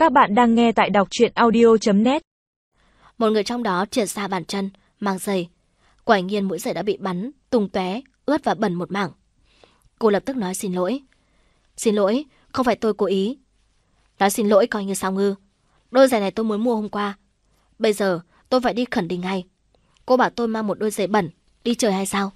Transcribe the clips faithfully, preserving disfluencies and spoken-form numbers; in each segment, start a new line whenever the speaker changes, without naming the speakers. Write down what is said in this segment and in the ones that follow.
Các bạn đang nghe tại đọc truyện audio chấm net.
Một người trong đó trượt xa bàn chân, mang giày. Quả nhiên mũi giày đã bị bắn, tung tóe, ướt và bẩn một mảng. Cô lập tức nói xin lỗi. Xin lỗi, không phải tôi cố ý. Nói xin lỗi coi như sao ngư. Đôi giày này tôi mới mua hôm qua. Bây giờ tôi phải đi khẩn đi ngay. Cô bảo tôi mang một đôi giày bẩn, đi chơi hay sao?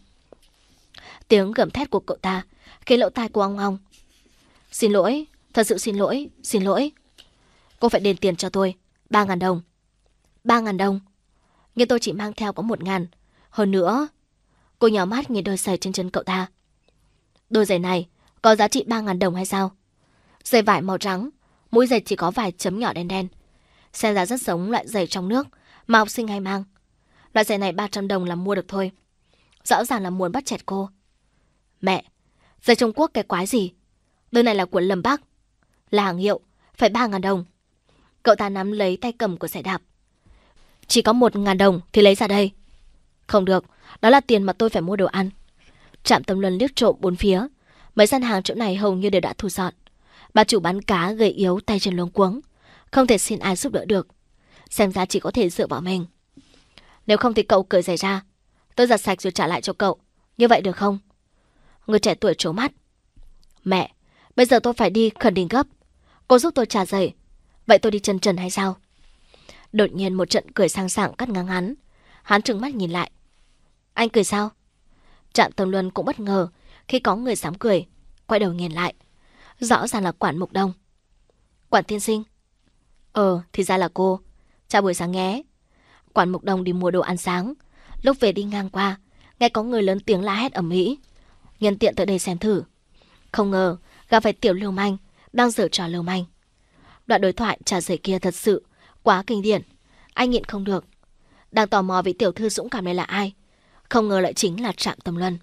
Tiếng gầm thét của cậu ta khiến lỗ tai cô ong ong. Xin lỗi, thật sự xin lỗi, xin lỗi. Cô phải đền tiền cho tôi, ba ngàn đồng. Ba ngàn đồng? Nhưng tôi chỉ mang theo có một ngàn. Hơn nữa, cô nhào mắt nhìn đôi giày trên chân cậu ta. Đôi giày này có giá trị ba ngàn đồng hay sao? Giày vải màu trắng, mũi giày chỉ có vài chấm nhỏ đen đen. Xem ra rất giống loại giày trong nước mà học sinh hay mang. Loại giày này ba trăm đồng là mua được thôi. Rõ ràng là muốn bắt chẹt cô. Mẹ, giày Trung Quốc cái quái gì? Đôi này là của Lâm Bắc, là hàng hiệu, phải ba ngàn đồng. Cậu ta nắm lấy tay cầm của xe đạp. Chỉ có một ngàn đồng thì lấy ra đây. Không được, đó là tiền mà tôi phải mua đồ ăn. Trạm Tâm Luân liếc trộm bốn phía. Mấy gian hàng chỗ này hầu như đều đã thu dọn. Bà chủ bán cá gầy yếu, tay chân luống cuống, không thể xin ai giúp đỡ được. Xem ra chỉ có thể dựa vào mình. Nếu không thì cậu cởi giày ra, tôi giặt sạch rồi trả lại cho cậu. Như vậy được không? Người trẻ tuổi trố mắt. Mẹ, bây giờ tôi phải đi khẩn đình gấp. Cô giúp tôi trả giày. Vậy tôi đi chân trần hay sao? Đột nhiên một trận cười sang sảng cắt ngang hắn. Hắn trừng mắt nhìn lại. Anh cười sao? Trạm Tâm Luân cũng bất ngờ khi có người dám cười. Quay đầu nhìn lại. Rõ ràng là Quản Mục Đông. Quản tiên sinh. Ờ, thì ra là cô. Chào buổi sáng nhé. Quản Mục Đông đi mua đồ ăn sáng. Lúc về đi ngang qua, nghe có người lớn tiếng la hét ầm ĩ. Nhân tiện tới đây xem thử. Không ngờ gặp phải tiểu lưu manh đang giở trò lưu manh. Đoạn đối thoại trả giày kia thật sự quá kinh điển. Anh nhịn không được. Đang tò mò vị tiểu thư dũng cảm này là ai. Không ngờ lại chính là Trạm Tâm Luân.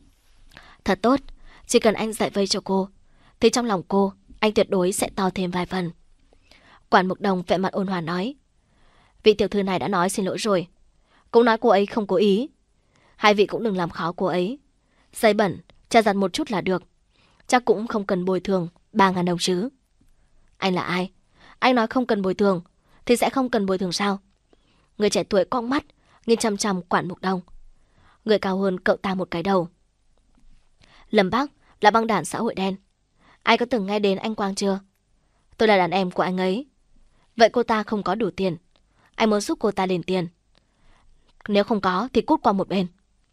Thật tốt, chỉ cần anh giải vây cho cô thì trong lòng cô anh tuyệt đối sẽ to thêm vài phần. Quản Mục Đông vẻ mặt ôn hòa nói. Vị tiểu thư này đã nói xin lỗi rồi. Cũng nói cô ấy không cố ý. Hai vị cũng đừng làm khó cô ấy. Giày bẩn, cha giặt một chút là được. Chắc cũng không cần bồi thường ba ngàn đồng chứ. Anh là ai? Anh nói không cần bồi thường thì sẽ không cần bồi thường sao? Người trẻ tuổi cong mắt nhìn chăm chăm Quản Mục Đông. Người cao hơn cậu ta một cái đầu. Lâm Bắc là băng đảng xã hội đen. Ai có từng nghe đến anh Quang chưa? Tôi là đàn em của anh ấy. Vậy cô ta không có đủ tiền. Anh muốn giúp cô ta đền tiền. Nếu không có thì cút qua một bên.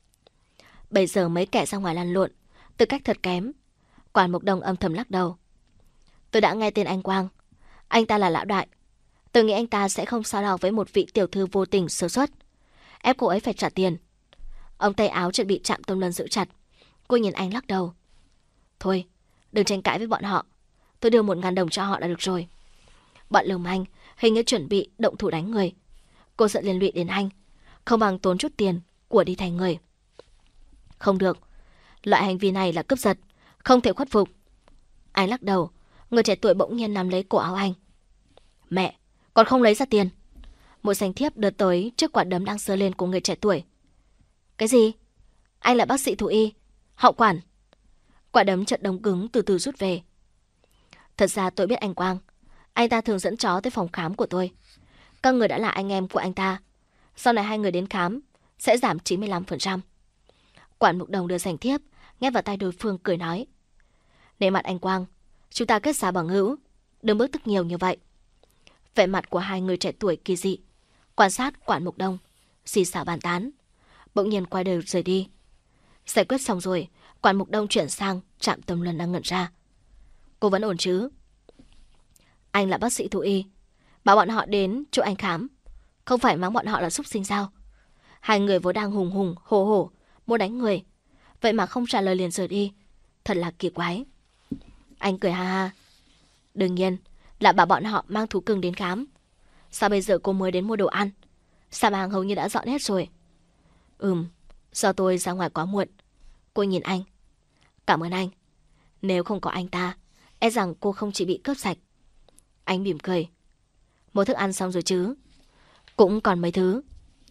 Bây giờ mấy kẻ ra ngoài lăn lộn, tư cách thật kém. Quản Mục Đông âm thầm lắc đầu. Tôi đã nghe tên anh Quang. Anh ta là lão đại. Tôi nghĩ anh ta sẽ không sao đau với một vị tiểu thư vô tình sơ suất, ép cô ấy phải trả tiền. Ông tay áo chợt bị Trạm Tâm Luân giữ chặt. Cô nhìn anh lắc đầu. Thôi, đừng tranh cãi với bọn họ. Tôi đưa một ngàn đồng cho họ là được rồi. Bọn lưu manh hình như chuẩn bị động thủ đánh người. Cô sợ liên lụy đến anh, không bằng tốn chút tiền của đi thành người. Không được, loại hành vi này là cướp giật, không thể khuất phục. Anh lắc đầu. Người trẻ tuổi bỗng nhiên nắm lấy cổ áo anh. Mẹ, còn không lấy ra tiền. Một sành thiếp đưa tới trước quả đấm đang giơ lên của người trẻ tuổi. Cái gì? Anh là bác sĩ thú y, họ Quản. Quả đấm chợt đông cứng từ từ rút về. Thật ra tôi biết anh Quang. Anh ta thường dẫn chó tới phòng khám của tôi. Các người đã là anh em của anh ta. Sau này hai người đến khám sẽ giảm chín mươi lăm phần trăm. Quản Mục Đông đưa sành thiếp nhét vào tay đối phương cười nói. Nể mặt anh Quang, chúng ta kết giao bằng hữu, đừng bước tức nhiều như vậy. Vẻ mặt của hai người trẻ tuổi kỳ dị. Quan sát Quản Mục Đông, xì xào bàn tán. Bỗng nhiên quay đầu rời đi. Giải quyết xong rồi, Quản Mục Đông chuyển sang Trạm Tâm Luân đang ngẩn ra. Cô vẫn ổn chứ? Anh là bác sĩ thú y, bảo bọn họ đến chỗ anh khám, không phải mắng bọn họ là súc sinh sao? Hai người vốn đang hùng hùng hổ hổ muốn đánh người, vậy mà không trả lời liền rời đi. Thật là kỳ quái. Anh cười ha ha. Đương nhiên là bảo bọn họ mang thú cưng đến khám. Sao bây giờ cô mới đến mua đồ ăn? Sạp hàng hầu như đã dọn hết rồi. Ừm, do tôi ra ngoài quá muộn. Cô nhìn anh. Cảm ơn anh. Nếu không có anh ta, e rằng cô không chỉ bị cướp sạch. Anh mỉm cười. Mua thức ăn xong rồi chứ? Cũng còn mấy thứ.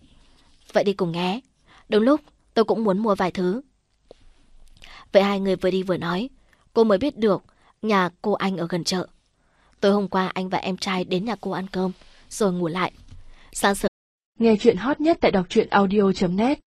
Vậy đi cùng nhé. Đúng lúc tôi cũng muốn mua vài thứ. Vậy hai người vừa đi vừa nói, cô mới biết được nhà cô anh ở gần chợ. Tối hôm qua anh và em trai đến nhà cô ăn cơm, rồi ngủ lại. Sáng sớm
Nghe chuyện hot nhất tại đọc truyện audio chấm net